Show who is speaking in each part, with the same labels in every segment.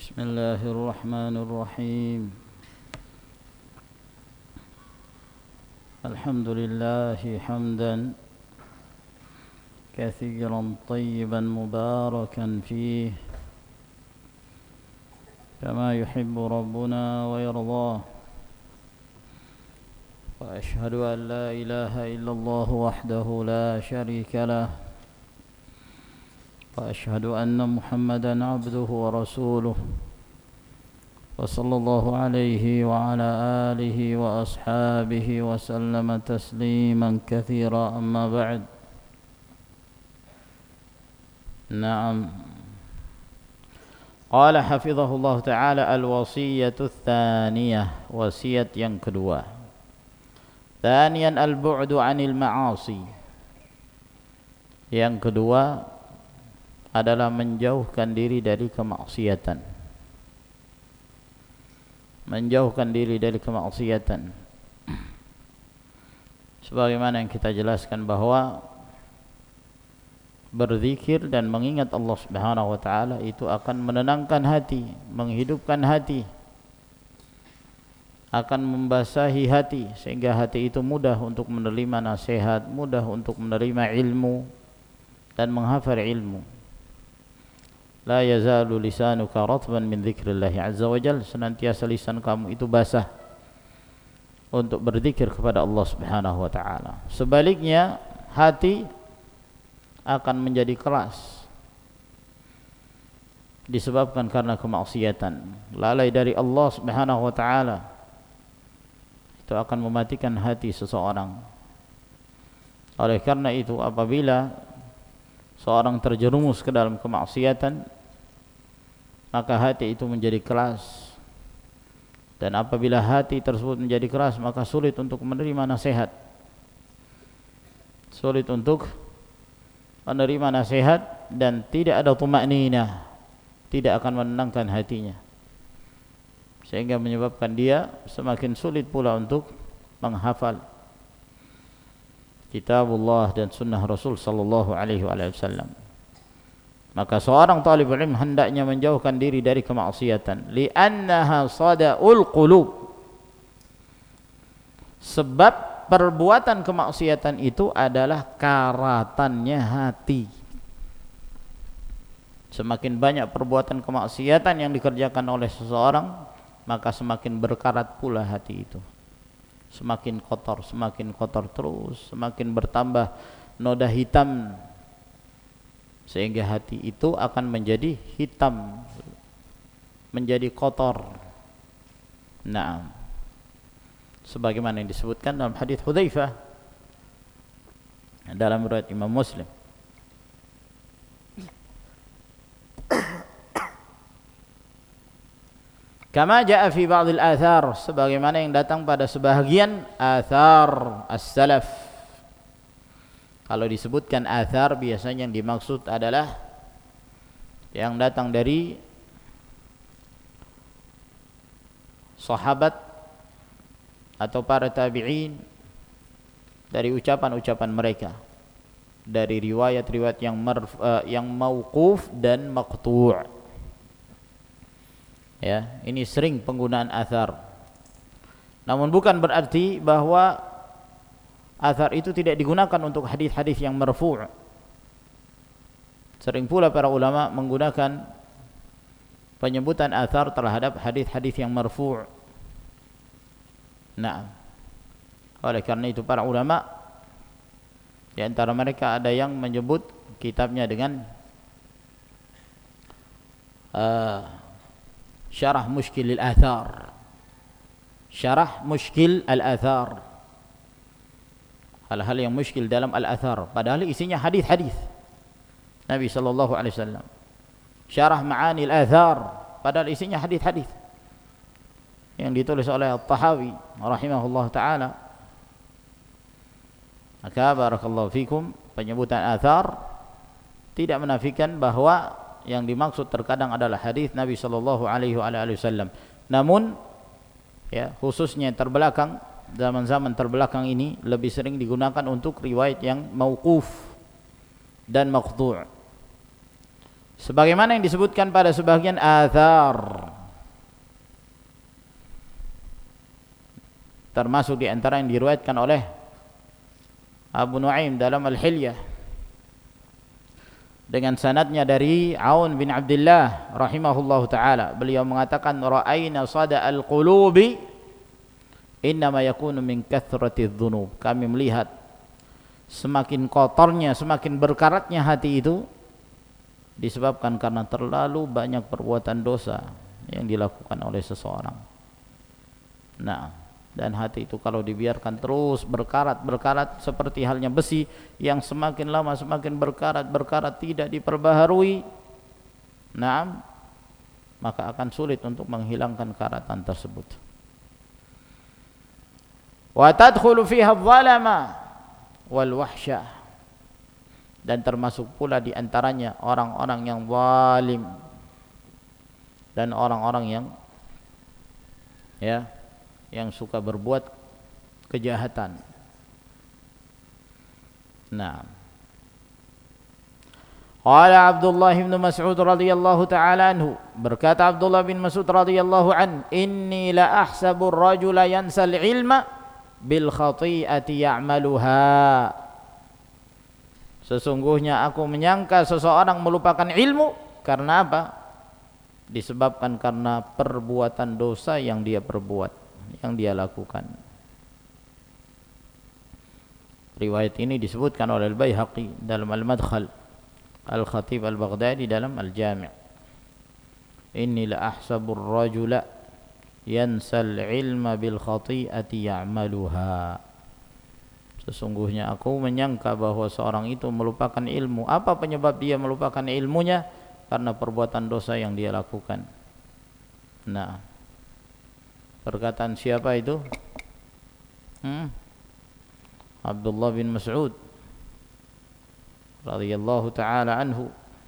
Speaker 1: بسم الله الرحمن الرحيم الحمد لله حمدا كثيرا طيبا مباركا فيه كما يحب ربنا ويرضاه وأشهد أن لا إله إلا الله وحده لا شريك له وأشهد أن محمدا عبده ورسوله وصلى الله عليه وعلى آله وأصحابه وسلم تسليما كثيرا أما بعد. نعم. قال حفظه الله تعالى الوصية الثانية, wasiat yang kedua. ثانيا البعد عن المعاصي, yang kedua adalah menjauhkan diri dari kemaksiatan. Menjauhkan diri dari kemaksiatan. Sebagaimana yang kita jelaskan bahwa berzikir dan mengingat Allah Subhanahu wa taala itu akan menenangkan hati, menghidupkan hati, akan membasahi hati sehingga hati itu mudah untuk menerima nasihat, mudah untuk menerima ilmu dan menghafal ilmu. La yazalu lisanuka ratban min dzikrillahi azza wa jalla, senantiasa lisan kamu itu basah untuk berzikir kepada Allah Subhanahu wa taala. Sebaliknya hati akan menjadi keras disebabkan karena kemaksiatan, lalai dari Allah Subhanahu wa taala. Itu akan mematikan hati seseorang. Oleh karena itu apabila seorang terjerumus ke dalam kemaksiatan, maka hati itu menjadi keras. Dan apabila hati tersebut menjadi keras, maka sulit untuk menerima nasihat. Sulit untuk menerima nasihat dan tidak ada tuma'ninah, tidak akan menenangkan hatinya. Sehingga menyebabkan dia semakin sulit pula untuk menghafal kitabullah dan sunnah Rasul sallallahu alaihi wasallam. Maka seorang talibul ilm hendaknya menjauhkan diri dari kemaksiatan, li'annaha sada'ul qulub, sebab perbuatan kemaksiatan itu adalah karatannya hati. Semakin banyak perbuatan kemaksiatan yang dikerjakan oleh seseorang, maka semakin berkarat pula hati itu. Semakin kotor terus, semakin bertambah noda hitam, sehingga hati itu akan menjadi hitam, menjadi kotor. Nah, sebagaimana yang disebutkan dalam hadis Hudzaifah dalam riwayat Imam Muslim. Kama jaa fi ba'd al-athar, sebagaimana yang datang pada sebahagian athar as-salaf. Kalau disebutkan athar, biasanya yang dimaksud adalah yang datang dari sahabat atau para tabi'in, dari ucapan-ucapan mereka, dari riwayat-riwayat yang mauquf dan maqtu'. Ya, ini sering penggunaan athar. Namun bukan berarti bahwa athar itu tidak digunakan untuk hadis-hadis yang marfu'. Sering pula para ulama menggunakan penyebutan athar terhadap hadis-hadis yang marfu'. Nah, oleh karena itu para ulama di antara mereka ada yang menyebut kitabnya dengan Syarah Mushkil al-Athar. Syarah Mushkil al-Athar. Hal-hal yang muskil dalam al-athar, padahal isinya hadis-hadis Nabi sallallahu alaihi wasallam. Syarah Ma'ani al-Athar, padahal isinya hadis-hadis yang ditulis oleh At-Tahawi rahimahullah taala. Maka barakallahu fikum, penyebutan athar tidak menafikan bahwa yang dimaksud terkadang adalah hadis Nabi sallallahu alaihi wasallam. Namun ya, khususnya terbelakang, zaman-zaman terbelakang ini lebih sering digunakan untuk riwayat yang mauquf dan maqtu'. Sebagaimana yang disebutkan pada sebagian athar, termasuk di antara yang diriwayatkan oleh Abu Nuaim dalam Al-Hilyah dengan sanadnya dari Aun bin Abdullah rahimahullahu taala, beliau mengatakan ra'ayna sada'al qulubi innama yakunu min kathratiz dzunub. Kami melihat semakin kotornya, semakin berkaratnya hati itu disebabkan karena terlalu banyak perbuatan dosa yang dilakukan oleh seseorang. Nah, dan hati itu kalau dibiarkan terus berkarat seperti halnya besi yang semakin lama semakin berkarat tidak diperbaharui, nah, maka akan sulit untuk menghilangkan karatan tersebut. Wa tadkhulu fiha adh-dhalama wal wahsyah, dan termasuk pula di antaranya orang-orang yang zalim dan orang-orang yang suka berbuat kejahatan. Nah, qala Abdullah bin Mas'ud radhiyallahu ta'ala anhu, berkata Abdullah bin Mas'ud radhiyallahu an, inni la ahsabu ar-rajula yansal ilma bil khati'ati ya'maluha. Sesungguhnya aku menyangka seseorang melupakan ilmu karena apa? Disebabkan karena perbuatan dosa yang dia perbuat, yang dia lakukan. Riwayat ini disebutkan oleh Al-Baihaqi dalam Al-Madkhal, Al-Khatib Al-Baghdadi dalam Al-Jami'. Inni la ahsabu ar-rajula yansal ilma bil khati'ati ya'maluha. Sesungguhnya aku menyangka bahwa seorang itu melupakan ilmu. Apa penyebab dia melupakan ilmunya? Karena perbuatan dosa yang dia lakukan. Nah, perkataan siapa itu? Abdullah bin Mas'ud radhiyallahu ta'ala anhu.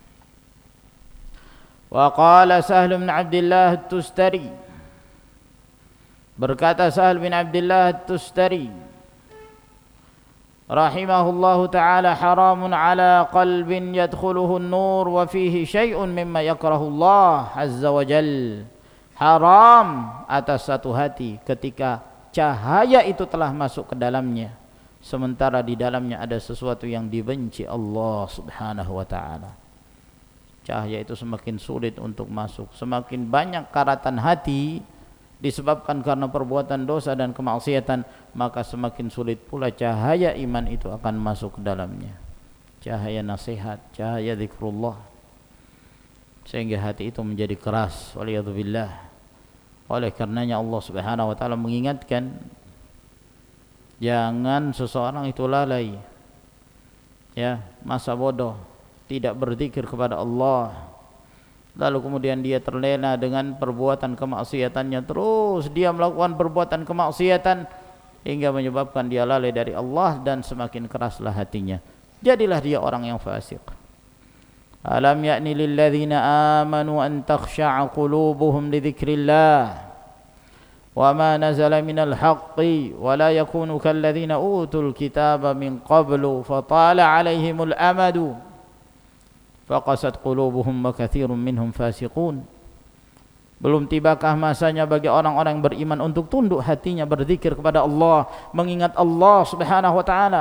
Speaker 1: Wa qala Sahl bin Abdullah At-Tustari, berkata Sahl bin Abdullah At-Tustari rahimahullahu ta'ala, haramun ala qalbin yadkhuluhu an-nur wa fihi syai'un mimma yakrahu Allah azza wa jal. Haram atas satu hati ketika cahaya itu telah masuk ke dalamnya, sementara di dalamnya ada sesuatu yang dibenci Allah subhanahu wa ta'ala. Cahaya itu semakin sulit untuk masuk, semakin banyak karatan hati disebabkan karena perbuatan dosa dan kemaksiatan, maka semakin sulit pula cahaya iman itu akan masuk ke dalamnya. Cahaya nasihat, cahaya zikrullah, sehingga hati itu menjadi keras. Waliyadzubillah. Oleh karenanya Allah subhanahu wa ta'ala mengingatkan, jangan seseorang itu lalai, masa bodoh, tidak berzikir kepada Allah, lalu kemudian dia terlena dengan perbuatan kemaksiatannya, terus dia melakukan perbuatan kemaksiatan hingga menyebabkan dia lalai dari Allah dan semakin keraslah hatinya. Jadilah dia orang yang fasik. Alam ya'ni lil ladzina amanu an takhsha'a qulubuhum li dzikrillah wa ma nazala minal haqqi wa la yakunu kal ladzina utul kitaba min qablu fatala 'alaihimul amadu faqasat qulubuhum wa katsirun minhum fasiqun. Belum tibakah masanya bagi orang-orang yang beriman untuk tunduk hatinya berzikir kepada Allah, mengingat Allah subhanahu wa ta'ala,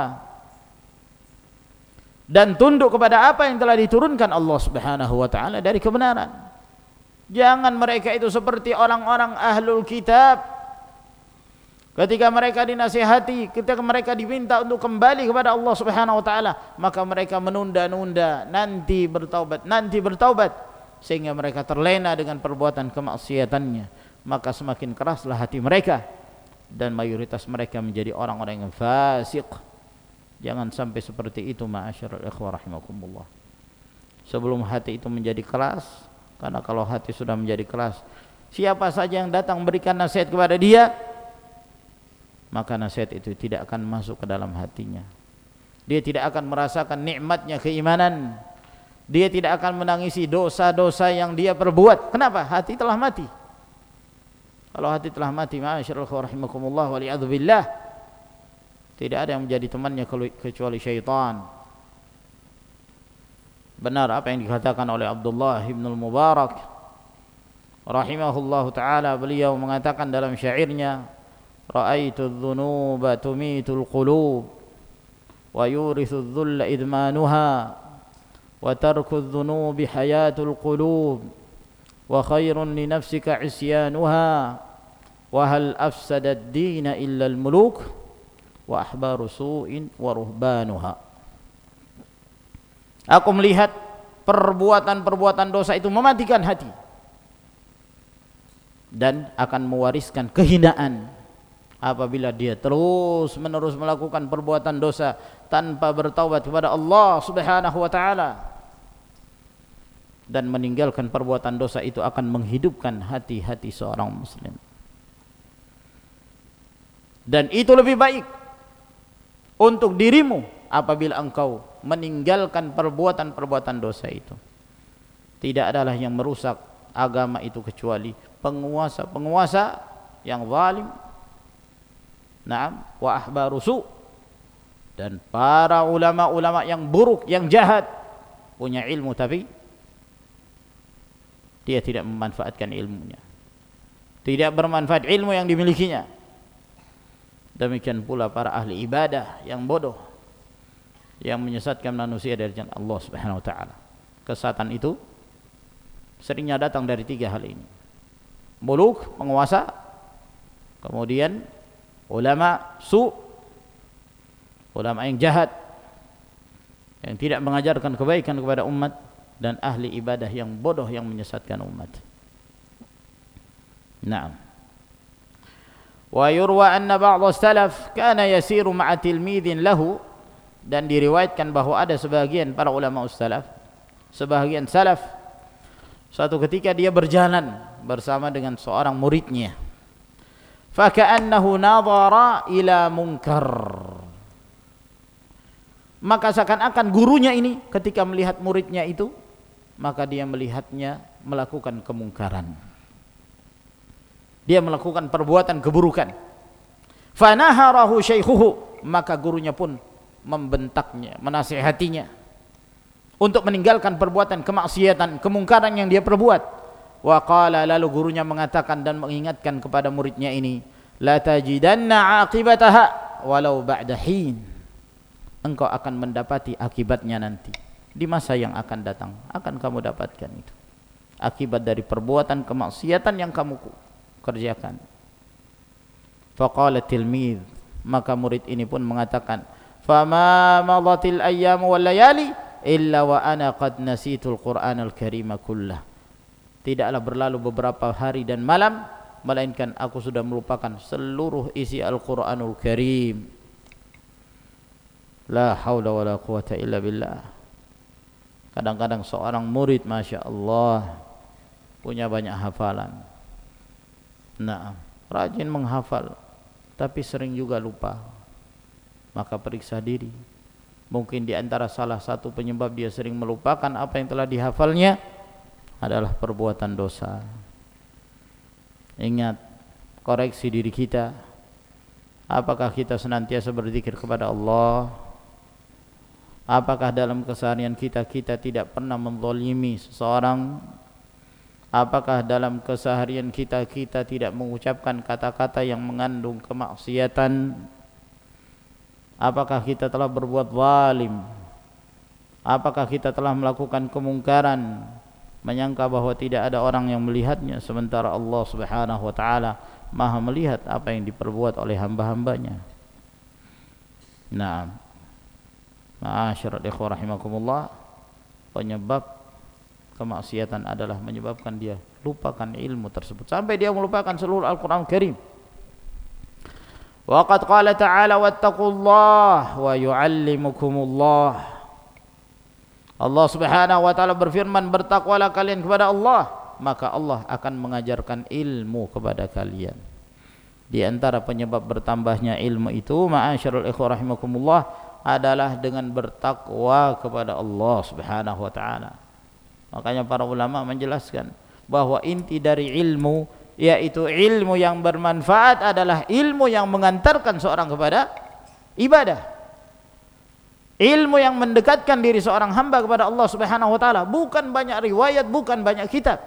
Speaker 1: dan tunduk kepada apa yang telah diturunkan Allah subhanahu wa ta'ala dari kebenaran. Jangan mereka itu seperti orang-orang ahlul kitab. Ketika mereka dinasihati, ketika mereka diminta untuk kembali kepada Allah subhanahu wa ta'ala, maka mereka menunda-nunda, nanti bertaubat, sehingga mereka terlena dengan perbuatan kemaksiatannya. Maka semakin keraslah hati mereka, dan mayoritas mereka menjadi orang-orang yang fasik. Jangan sampai seperti itu, ma'asyiral ikhwah rahimakumullah. Sebelum hati itu menjadi keras, karena kalau hati sudah menjadi keras, siapa saja yang datang berikan nasihat kepada dia, maka nasihat itu tidak akan masuk ke dalam hatinya. Dia tidak akan merasakan nikmatnya keimanan. Dia tidak akan menangisi dosa-dosa yang dia perbuat. Kenapa? Hati telah mati. Kalau hati telah mati, ma'asyiral rahimakumullah waliyadzubillah, tidak ada yang menjadi temannya kecuali syaitan. benar apa yang dikatakan oleh Abdullah ibn al-Mubarak rahimahullahu ta'ala. Beliau mengatakan dalam syairnya, ra'aitu adh-dhunuba tumitul qulub wa yurithu adh-dhulla idmanuha wa tarku adh-dhunubi hayatul qulub wa khairun li nafsika isyanuha wa hal afsada ad-din illa al-muluk wa ahbaru su'in wa ruhbanuha. Aku melihat perbuatan-perbuatan dosa itu mematikan hati dan akan mewariskan kehinaan apabila dia terus menerus melakukan perbuatan dosa tanpa bertaubat kepada Allah Subhanahu wa taala, dan meninggalkan perbuatan dosa itu akan menghidupkan hati-hati seorang muslim. Dan itu lebih baik untuk dirimu apabila engkau meninggalkan perbuatan-perbuatan dosa itu. Tidak adalah yang merusak agama itu kecuali penguasa-penguasa yang zalim, na'am, wa ahbaru su', dan para ulama-ulama yang buruk, yang jahat, punya ilmu tapi dia tidak memanfaatkan ilmunya, tidak bermanfaat ilmu yang dimilikinya. Demikian pula para ahli ibadah yang bodoh, yang menyesatkan manusia dari jalan Allah Subhanahu wa taala. Kesesatan itu seringnya datang dari tiga hal ini: muluk, penguasa, kemudian ulama su', ulama yang jahat yang tidak mengajarkan kebaikan kepada umat, dan ahli ibadah yang bodoh yang menyesatkan umat. Naam. Wa yurwa anna ba'd salaf kana yasiru ma'a tilmidhin lahu, dan diriwayatkan bahwa ada sebagian para ulama salaf, sebagian salaf, suatu ketika dia berjalan bersama dengan seorang muridnya, fa ka'annahu nadhara ila munkar, maka seakan-akan gurunya ini ketika melihat muridnya itu, maka dia melihatnya melakukan kemungkaran, dia melakukan perbuatan keburukan. Fanaharahu syaikhuhu, maka gurunya pun membentaknya, menasihatinya untuk meninggalkan perbuatan kemaksiatan, kemungkaran yang dia perbuat. Wa qala, lalu gurunya mengatakan dan mengingatkan kepada muridnya ini, la tajidanna aqibataha walau ba'da hin, engkau akan mendapati akibatnya nanti di masa yang akan datang, akan kamu dapatkan itu akibat dari perbuatan kemaksiatan yang kamu kerjakan. Faqala tilmidh, maka murid ini pun mengatakan, fama madatil ayyamu wal layali illa wa ana qad nasitul Qur'anal Karim kullah, tidaklah berlalu beberapa hari dan malam melainkan aku sudah melupakan seluruh isi Al-Qur'anul Karim. La haula wala quwata illa billah. Kadang-kadang seorang murid Masya Allah punya banyak hafalan, nah, rajin menghafal, tapi sering juga lupa. Maka periksa diri. Mungkin di antara salah satu penyebab dia sering melupakan apa yang telah dihafalnya adalah perbuatan dosa. Ingat, koreksi diri kita. Apakah kita senantiasa berzikir kepada Allah? Apakah dalam keseharian kita tidak pernah menzalimi seseorang? Apakah dalam keseharian kita tidak mengucapkan kata-kata yang mengandung kemaksiatan? Apakah kita telah berbuat zalim? Apakah kita telah melakukan kemungkaran, menyangka bahwa tidak ada orang yang melihatnya, sementara Allah Subhanahu wa taala Maha melihat apa yang diperbuat oleh hamba-hambanya? Nah, ma'asyiral ikhwah rahimakumullah, penyebab kemaksiatan adalah menyebabkan dia lupakan ilmu tersebut sampai dia melupakan seluruh Al-Qur'an Karim. Wa qad qala ta'ala wattaqullaha wa yu'allimukumullah. Allah Subhanahu wa taala berfirman, bertakwalah kalian kepada Allah, maka Allah akan mengajarkan ilmu kepada kalian. Di antara penyebab bertambahnya ilmu itu, ma'asyiral ikhwah rahimakumullah, adalah dengan bertakwa kepada Allah Subhanahu wa taala. Makanya para ulama menjelaskan bahwa inti dari ilmu, yaitu ilmu yang bermanfaat, adalah ilmu yang mengantarkan seorang kepada ibadah. Ilmu yang mendekatkan diri seorang hamba kepada Allah Subhanahu wa taala bukan banyak riwayat, bukan banyak kitab.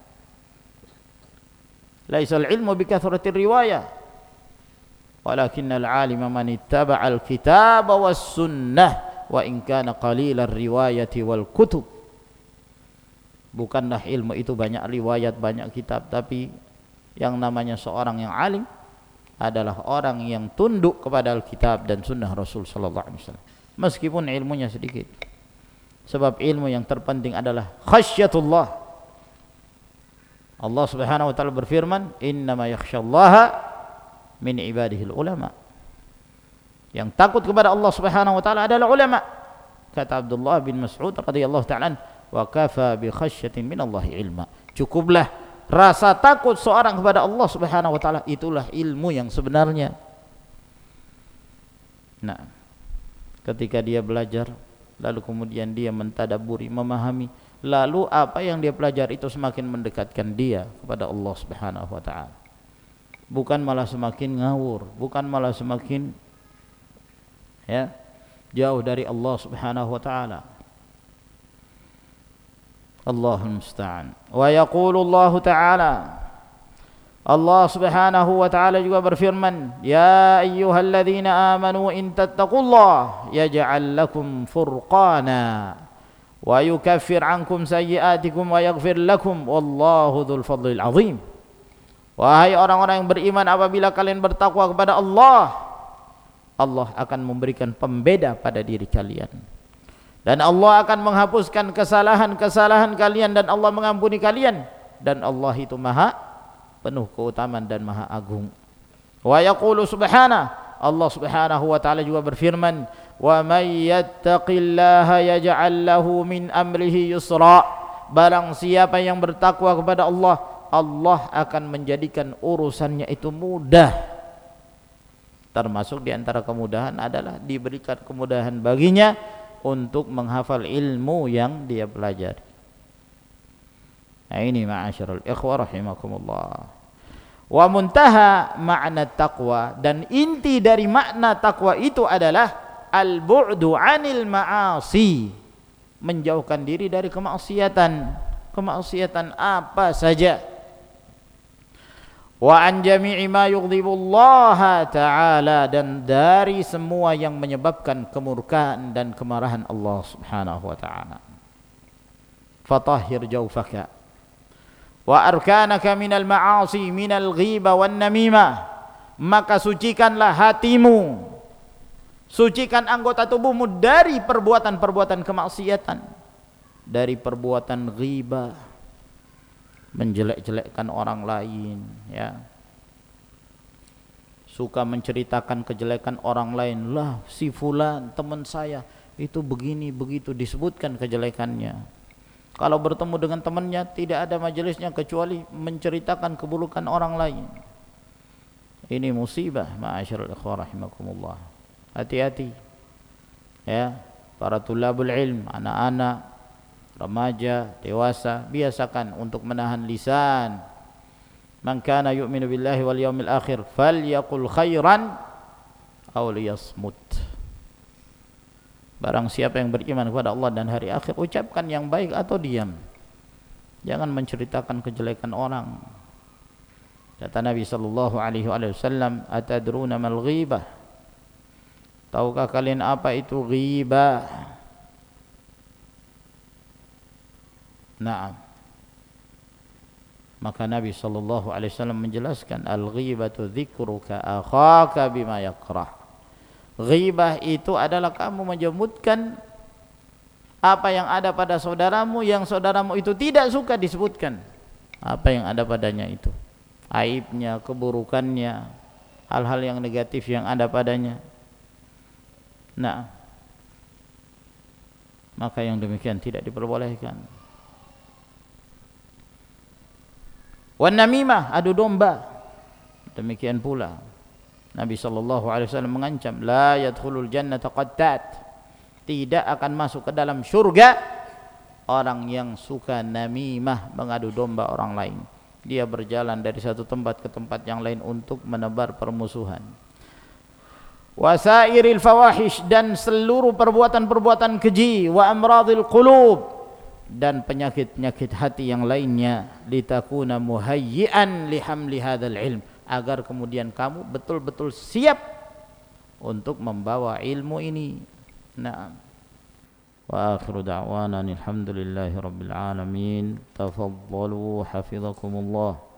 Speaker 1: Laisal ilmu bikathratir riwayah, walakinnal alima man ittaba'al kitaba was sunnah wa in kana qalilar riwayati wal kutub. Bukanlah ilmu itu banyak riwayat, banyak kitab, tapi yang namanya seorang yang alim adalah orang yang tunduk kepada Alkitab dan sunnah Rasul sallallahu alaihi wasallam. Meskipun ilmunya sedikit. Sebab ilmu yang terpenting adalah khasyatullah. Allah Subhanahu wa taala berfirman, "Innama yakhsyallaha min ibadihil ulama." Yang takut kepada Allah Subhanahu wa taala adalah ulama. Kata Abdullah bin Mas'ud radhiyallahu ta'ala, "Wa kafa bi khasyatin minallahi ilma." Cukuplah rasa takut seorang kepada Allah Subhanahu wa taala, itulah ilmu yang sebenarnya. Nah, ketika dia belajar, lalu kemudian dia mentadabburi, memahami, lalu apa yang dia pelajari itu semakin mendekatkan dia kepada Allah Subhanahu wa taala. Bukan malah semakin ngawur, bukan malah semakin jauh dari Allah Subhanahu wa taala. Allahul musta'an. Wa yaqulu Allah ta'ala, Allah Subhanahu wa taala juga berfirman, "Ya ayyuhalladzina amanu in tattaqullaha yaj'al lakum furqana wa yukaffir 'ankum sayyi'atikum wa yaghfir lakum wallahu dzul fadlil 'azim." Wahai orang-orang yang beriman, apabila kalian bertakwa kepada Allah, Allah akan memberikan pembeda pada diri kalian. Dan Allah akan menghapuskan kesalahan-kesalahan kalian, dan Allah mengampuni kalian, dan Allah itu Maha penuh keutamaan dan Maha Agung. Wa yaqulu subhanahu, Allah Subhanahu wa taala juga berfirman, "Wa may yattaqillaha yaj'al lahu min amrihi yusra." Barang siapa yang bertakwa kepada Allah, Allah akan menjadikan urusannya itu mudah. Termasuk di antara kemudahan adalah diberikan kemudahan baginya untuk menghafal ilmu yang dia pelajari. Nah, ini ma'asyiral ikhwah rahimakumullah. Wa muntaha makna taqwa, dan inti dari makna takwa itu adalah al-bu'du 'anil ma'asi, menjauhkan diri dari kemaksiatan. Kemaksiatan apa saja. Wa an jami'i ma yughdibullaha ta'ala, dan dari semua yang menyebabkan kemurkaan dan kemarahan Allah Subhanahu wa ta'ala. Fatahhir jawfaka wa arkanaka minal ma'asi minal ghiba wan namimah, maka sucikanlah hatimu, sucikan anggota tubuhmu dari perbuatan-perbuatan kemaksiatan, dari perbuatan ghibah, menjelek-jelekkan orang lain, suka menceritakan kejelekan orang lain. Lah, si fulan teman saya itu begini begitu, disebutkan kejelekannya. Kalau bertemu dengan temannya, tidak ada majelisnya kecuali menceritakan keburukan orang lain. Ini musibah, ma'asyiral ikhwah rahimakumullah. Hati-hati para tulabul ilm, anak-anak, remaja, dewasa, biasakan untuk menahan lisan. Man kana yu'minu billahi wal yaumil akhir falyaqul khairan aw liyasmut. Barang siapa yang beriman kepada Allah dan hari akhir, ucapkan yang baik atau diam. Jangan menceritakan kejelekan orang. Kata Nabi sallallahu alaihi wasallam, "Atadruna mal ghibah?" Tahukah kalian apa itu ghibah? Naam. Maka Nabi sallallahu alaihi wasallam menjelaskan, "Al-ghibatu dzikruka akhaka bima yakrah." Ghibah itu adalah kamu menyebutkan apa yang ada pada saudaramu yang saudaramu itu tidak suka disebutkan. Apa yang ada padanya itu, aibnya, keburukannya, hal-hal yang negatif yang ada padanya. Nah, maka yang demikian tidak diperbolehkan. Wan namimah, adu domba, demikian pula Nabi sallallahu alaihi wasallam mengancam, la yadkhulul jannata qattat, tidak akan masuk ke dalam surga orang yang suka namimah, mengadu domba orang lain. Dia berjalan dari satu tempat ke tempat yang lain untuk menebar permusuhan. wasairil fawahish, dan seluruh perbuatan-perbuatan keji, wa amradil qulub, dan penyakit-penyakit hati yang lainnya, litakuna muhayyi'an lihamli hadzal ilm, agar kemudian kamu betul-betul siap untuk membawa ilmu ini. Naam. Wa akhiru da'wana alhamdulillahi rabbil alamin. Tafaddalu hafizakumullah.